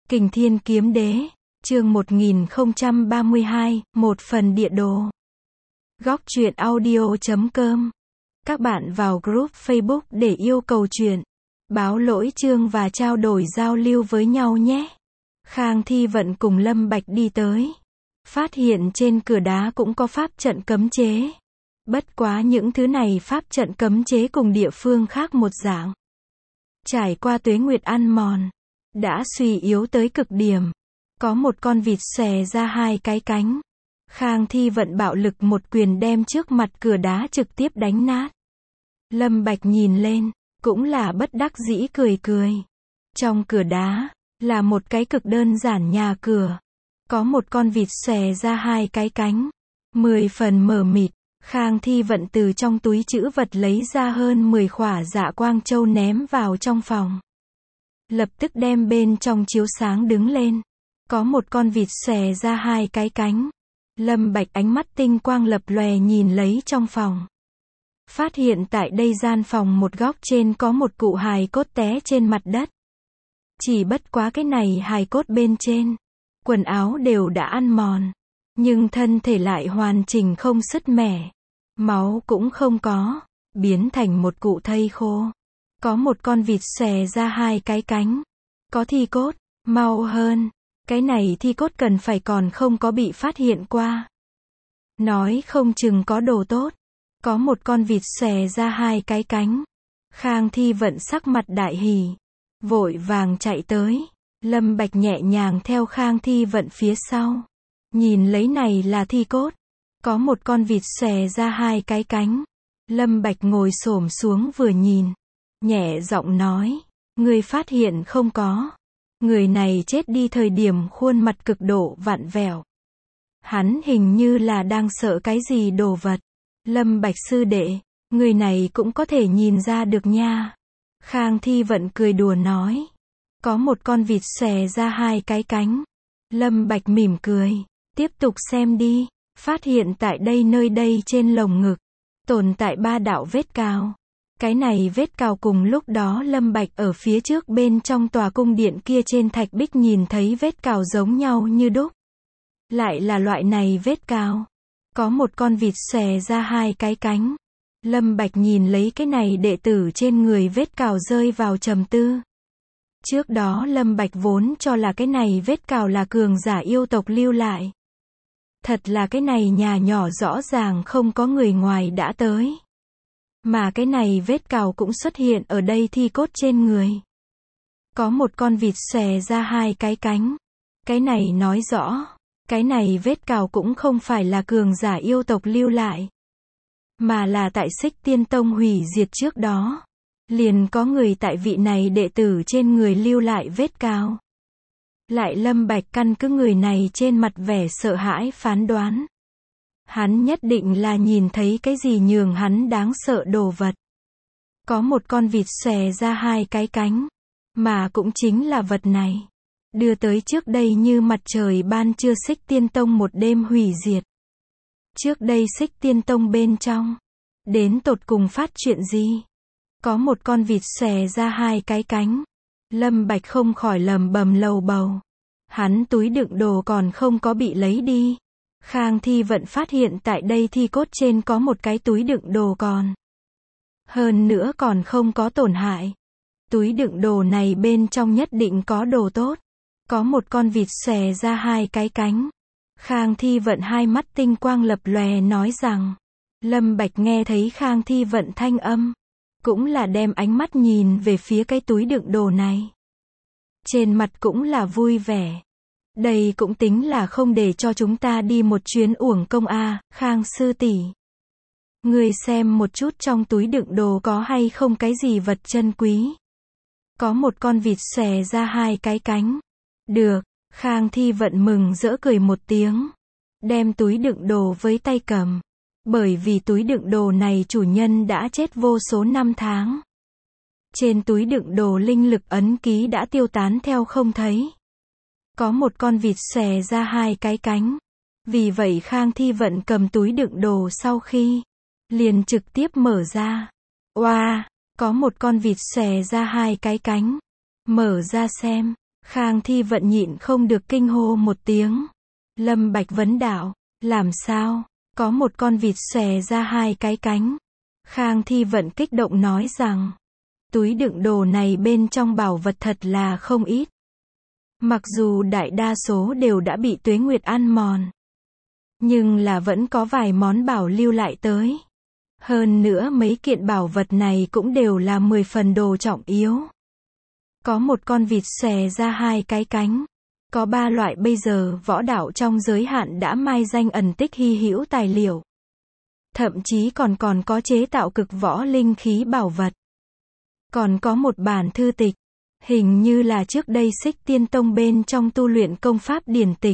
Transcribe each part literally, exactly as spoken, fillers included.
Kình Thiên Kiếm Đế, chương một nghìn không trăm ba mươi hai, một phần địa đồ. Góc truyện audio chấm com. Các bạn vào group Facebook để yêu cầu truyện, báo lỗi chương và trao đổi giao lưu với nhau nhé. Khang Thi Vận cùng Lâm Bạch đi tới. Phát hiện trên cửa đá cũng có pháp trận cấm chế. Bất quá những thứ này pháp trận cấm chế cùng địa phương khác một dạng. Trải qua tuế nguyệt ăn mòn, đã suy yếu tới cực điểm. Có một con vịt xòe ra hai cái cánh. Khang Thi Vận bạo lực một quyền đem trước mặt cửa đá trực tiếp đánh nát. Lâm Bạch nhìn lên, cũng là bất đắc dĩ cười cười. Trong cửa đá, là một cái cực đơn giản nhà cửa. Có một con vịt xòe ra hai cái cánh. Mười phần mờ mịt, Khang Thi Vận từ trong túi trữ vật lấy ra hơn mười khỏa Dạ Quang Châu ném vào trong phòng. Lập tức đem bên trong chiếu sáng đứng lên. Có một con vịt xòe ra hai cái cánh. Lâm Bạch ánh mắt tinh quang lập lòe nhìn lấy trong phòng. Phát hiện tại đây gian phòng một góc trên có một cụ hài cốt té trên mặt đất. Chỉ bất quá cái này hài cốt bên trên, quần áo đều đã ăn mòn, nhưng thân thể lại hoàn chỉnh không sứt mẻ. Máu cũng không có, biến thành một cụ thây khô. Có một con vịt xòe ra hai cái cánh. Có thi cốt, mau hơn. Cái này thi cốt cần phải còn không có bị phát hiện qua. Nói không chừng có đồ tốt. Có một con vịt xòe ra hai cái cánh. Khang Thi Vận sắc mặt đại hỉ, vội vàng chạy tới. Lâm Bạch nhẹ nhàng theo Khang Thi Vận phía sau. Nhìn lấy này là thi cốt. Có một con vịt xòe ra hai cái cánh. Lâm Bạch ngồi xổm xuống vừa nhìn, nhẹ giọng nói, người phát hiện không có. Người này chết đi thời điểm khuôn mặt cực độ vặn vẹo. Hắn hình như là đang sợ cái gì đồ vật. Lâm Bạch sư đệ, người này cũng có thể nhìn ra được nha. Khang Thi Vận cười đùa nói. Có một con vịt xòe ra hai cái cánh. Lâm Bạch mỉm cười, tiếp tục xem đi. Phát hiện tại đây nơi đây trên lồng ngực, tồn tại ba đạo vết cào. Cái này vết cào cùng lúc đó Lâm Bạch ở phía trước bên trong tòa cung điện kia trên thạch bích nhìn thấy vết cào giống nhau như đúc. Lại là loại này vết cào. Có một con vịt xòe ra hai cái cánh. Lâm Bạch nhìn lấy cái này đệ tử trên người vết cào rơi vào trầm tư. Trước đó Lâm Bạch vốn cho là cái này vết cào là cường giả yêu tộc lưu lại. Thật là cái này nhà nhỏ rõ ràng không có người ngoài đã tới. Mà cái này vết cào cũng xuất hiện ở đây thi cốt trên người. Có một con vịt xòe ra hai cái cánh. Cái này nói rõ, cái này vết cào cũng không phải là cường giả yêu tộc lưu lại. Mà là tại Xích Tiên Tông hủy diệt trước đó. Liền có người tại vị này đệ tử trên người lưu lại vết cào. Lại Lâm Bạch căn cứ người này trên mặt vẻ sợ hãi phán đoán. Hắn nhất định là nhìn thấy cái gì nhường hắn đáng sợ đồ vật. Có một con vịt xòe ra hai cái cánh. Mà cũng chính là vật này. Đưa tới trước đây như mặt trời ban trưa Xích Tiên Tông một đêm hủy diệt. Trước đây Xích Tiên Tông bên trong, đến tột cùng phát chuyện gì? Có một con vịt xòe ra hai cái cánh. Lâm Bạch không khỏi lầm bầm lầu bầu. Hắn túi đựng đồ còn không có bị lấy đi. Khang Thi Vận phát hiện tại đây thi cốt trên có một cái túi đựng đồ còn. Hơn nữa còn không có tổn hại. Túi đựng đồ này bên trong nhất định có đồ tốt. Có một con vịt xòe ra hai cái cánh. Khang Thi Vận hai mắt tinh quang lập lòe nói rằng. Lâm Bạch nghe thấy Khang Thi Vận thanh âm, cũng là đem ánh mắt nhìn về phía cái túi đựng đồ này. Trên mặt cũng là vui vẻ. Đây cũng tính là không để cho chúng ta đi một chuyến uổng công a, à, Khang sư tỷ. Người xem một chút trong túi đựng đồ có hay không cái gì vật chân quý. Có một con vịt xòe ra hai cái cánh. Được, Khang Thi Vận mừng rỡ cười một tiếng. Đem túi đựng đồ với tay cầm. Bởi vì túi đựng đồ này chủ nhân đã chết vô số năm tháng. Trên túi đựng đồ linh lực ấn ký đã tiêu tán theo không thấy. Có một con vịt xòe ra hai cái cánh. Vì vậy Khang Thi Vận cầm túi đựng đồ sau khi liền trực tiếp mở ra. Oa, wow, có một con vịt xòe ra hai cái cánh. Mở ra xem, Khang Thi Vận nhịn không được kinh hô một tiếng. Lâm Bạch vấn đạo, làm sao? Có một con vịt xòe ra hai cái cánh. Khang Thi Vận kích động nói rằng, túi đựng đồ này bên trong bảo vật thật là không ít. Mặc dù đại đa số đều đã bị tuế nguyệt ăn mòn, nhưng là vẫn có vài món bảo lưu lại tới. Hơn nữa mấy kiện bảo vật này cũng đều là mười phần đồ trọng yếu. Có một con vịt xòe ra hai cái cánh. Có ba loại bây giờ võ đạo trong giới hạn đã mai danh ẩn tích hy hữu tài liệu. Thậm chí còn còn có chế tạo cực võ linh khí bảo vật. Còn có một bản thư tịch, hình như là trước đây Xích Tiên Tông bên trong tu luyện công pháp điển tịch.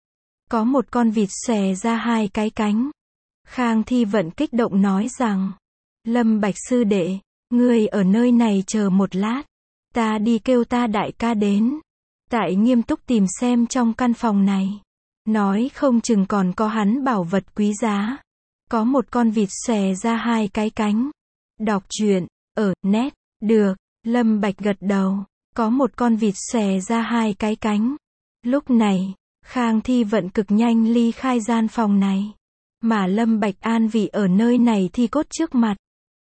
Có một con vịt xòe ra hai cái cánh. Khang Thi Vận kích động nói rằng, Lâm Bạch sư đệ, ngươi ở nơi này chờ một lát, ta đi kêu ta đại ca đến. Tại nghiêm túc tìm xem trong căn phòng này, nói không chừng còn có hắn bảo vật quý giá. Có một con vịt xòe ra hai cái cánh. Đọc truyện, ở, net, được, Lâm Bạch gật đầu, có một con vịt xòe ra hai cái cánh. Lúc này, Khang Thi Vận cực nhanh ly khai gian phòng này. Mà Lâm Bạch an vị ở nơi này thi cốt trước mặt.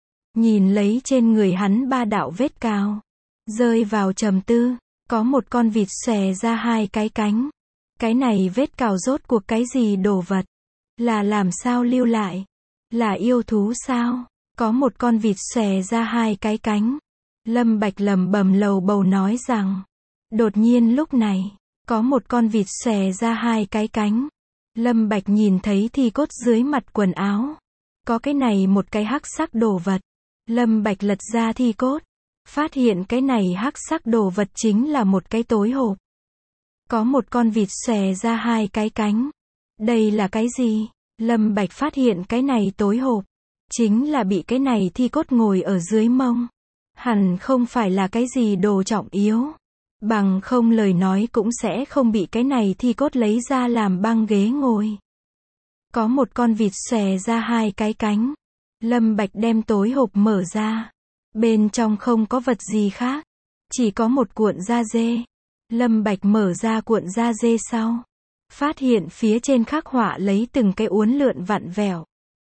Nhìn lấy trên người hắn ba đạo vết cào. Rơi vào trầm tư, có một con vịt xòe ra hai cái cánh. Cái này vết cào rốt cuộc cái gì đồ vật? Là làm sao lưu lại? Là yêu thú sao? Có một con vịt xòe ra hai cái cánh. Lâm Bạch lẩm bẩm lầu bầu nói rằng. Đột nhiên lúc này, có một con vịt xòe ra hai cái cánh. Lâm Bạch nhìn thấy thi cốt dưới mặt quần áo. Có cái này một cái hắc sắc đồ vật. Lâm Bạch lật ra thi cốt. Phát hiện cái này hắc sắc đồ vật chính là một cái tối hộp. Có một con vịt xòe ra hai cái cánh. Đây là cái gì? Lâm Bạch phát hiện cái này tối hộp. Chính là bị cái này thi cốt ngồi ở dưới mông. Hẳn không phải là cái gì đồ trọng yếu. Bằng không lời nói cũng sẽ không bị cái này thi cốt lấy ra làm băng ghế ngồi. Có một con vịt xòe ra hai cái cánh. Lâm Bạch đem tối hộp mở ra. Bên trong không có vật gì khác. Chỉ có một cuộn da dê. Lâm Bạch mở ra cuộn da dê sau. Phát hiện phía trên khắc họa lấy từng cái uốn lượn vặn vẹo.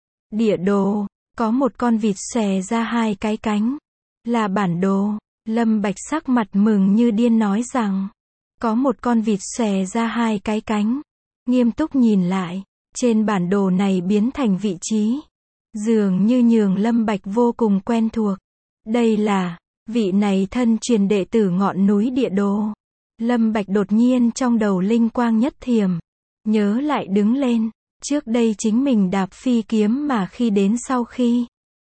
Địa đồ. Có một con vịt xòe ra hai cái cánh. Là bản đồ. Lâm Bạch sắc mặt mừng như điên nói rằng. Có một con vịt xòe ra hai cái cánh. Nghiêm túc nhìn lại. Trên bản đồ này biến thành vị trí. Dường như nhường Lâm Bạch vô cùng quen thuộc. Đây là, vị này thân truyền đệ tử ngọn núi địa đồ. Lâm Bạch đột nhiên trong đầu linh quang nhất thiểm. Nhớ lại đứng lên. Trước đây chính mình đạp phi kiếm mà khi đến sau khi.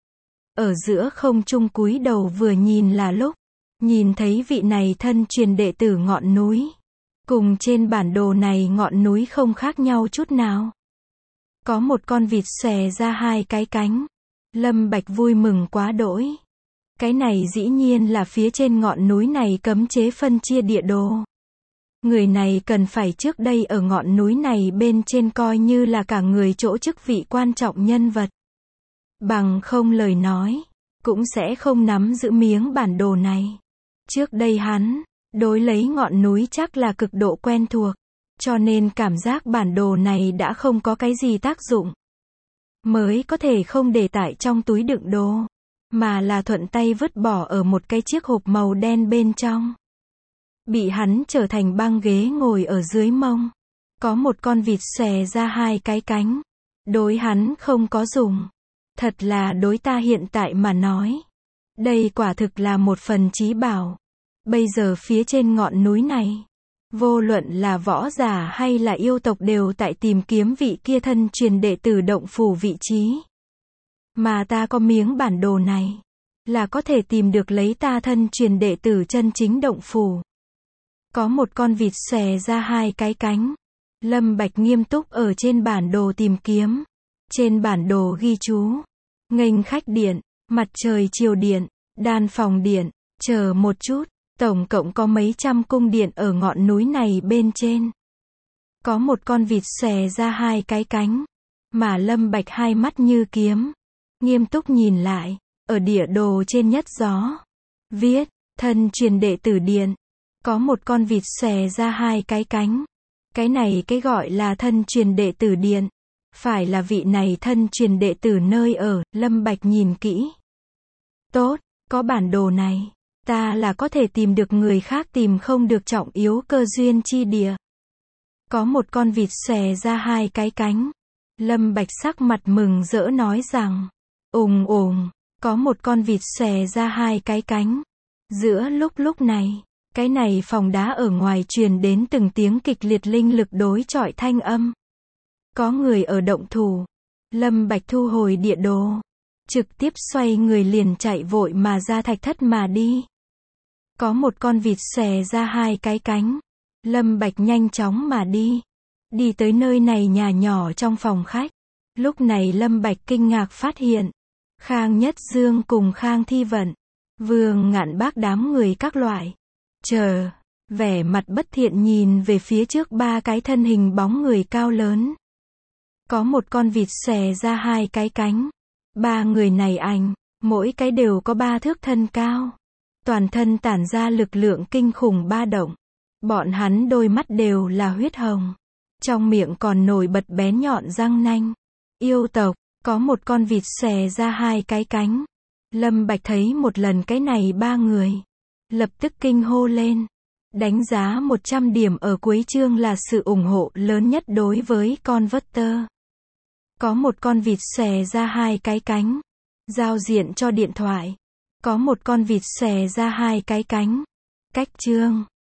Ở giữa không trung cúi đầu vừa nhìn là lúc. Nhìn thấy vị này thân truyền đệ tử ngọn núi. Cùng trên bản đồ này ngọn núi không khác nhau chút nào. Có một con vịt xòe ra hai cái cánh. Lâm Bạch vui mừng quá đỗi. Cái này dĩ nhiên là phía trên ngọn núi này cấm chế phân chia địa đồ. Người này cần phải trước đây ở ngọn núi này bên trên coi như là cả người chỗ chức vị quan trọng nhân vật. Bằng không lời nói, cũng sẽ không nắm giữ miếng bản đồ này. Trước đây hắn, đối lấy ngọn núi chắc là cực độ quen thuộc. Cho nên cảm giác bản đồ này đã không có cái gì tác dụng. Mới có thể không để tại trong túi đựng đồ. Mà là thuận tay vứt bỏ ở một cái chiếc hộp màu đen bên trong. Bị hắn trở thành băng ghế ngồi ở dưới mông. Có một con vịt xòe ra hai cái cánh. Đối hắn không có dùng. Thật là đối ta hiện tại mà nói. Đây quả thực là một phần chí bảo. Bây giờ phía trên ngọn núi này. Vô luận là võ giả hay là yêu tộc đều tại tìm kiếm vị kia thân truyền đệ tử động phủ vị trí. Mà ta có miếng bản đồ này. Là có thể tìm được lấy ta thân truyền đệ tử chân chính động phủ. Có một con vịt xòe ra hai cái cánh. Lâm Bạch nghiêm túc ở trên bản đồ tìm kiếm. Trên bản đồ ghi chú. Nghênh khách điện, mặt trời chiều điện, đan phòng điện, chờ một chút. Tổng cộng có mấy trăm cung điện ở ngọn núi này bên trên. Có một con vịt xòe ra hai cái cánh. Mà Lâm Bạch hai mắt như kiếm. Nghiêm túc nhìn lại. Ở địa đồ trên nhất gió. Viết, thân truyền đệ tử điện. Có một con vịt xòe ra hai cái cánh. Cái này cái gọi là thân truyền đệ tử điện. Phải là vị này thân truyền đệ tử nơi ở, Lâm Bạch nhìn kỹ. Tốt, có bản đồ này. Ta là có thể tìm được người khác tìm không được trọng yếu cơ duyên chi địa. Có một con vịt xòe ra hai cái cánh. Lâm Bạch sắc mặt mừng rỡ nói rằng. Ùng ùng, có một con vịt xòe ra hai cái cánh. Giữa lúc lúc này, cái này phòng đá ở ngoài truyền đến từng tiếng kịch liệt linh lực đối chọi thanh âm. Có người ở động thủ. Lâm Bạch thu hồi địa đồ. Trực tiếp xoay người liền chạy vội mà ra thạch thất mà đi. Có một con vịt xòe ra hai cái cánh. Lâm Bạch nhanh chóng mà đi. Đi tới nơi này nhà nhỏ trong phòng khách. Lúc này Lâm Bạch kinh ngạc phát hiện. Khang Nhất Dương cùng Khang Thi Vận. Vương Ngạn Bác đám người các loại. Chờ. Vẻ mặt bất thiện nhìn về phía trước ba cái thân hình bóng người cao lớn. Có một con vịt xòe ra hai cái cánh. Ba người này ảnh. Mỗi cái đều có ba thước thân cao. Toàn thân tản ra lực lượng kinh khủng ba động. Bọn hắn đôi mắt đều là huyết hồng. Trong miệng còn nổi bật bén nhọn răng nanh. Yêu tộc, có một con vịt xòe ra hai cái cánh. Lâm Bạch thấy một lần cái này ba người. Lập tức kinh hô lên. Đánh giá một trăm điểm ở cuối chương là sự ủng hộ lớn nhất đối với con Converter. Có một con vịt xòe ra hai cái cánh. Giao diện cho điện thoại. Có một con vịt xòe ra hai cái cánh. Cách chương.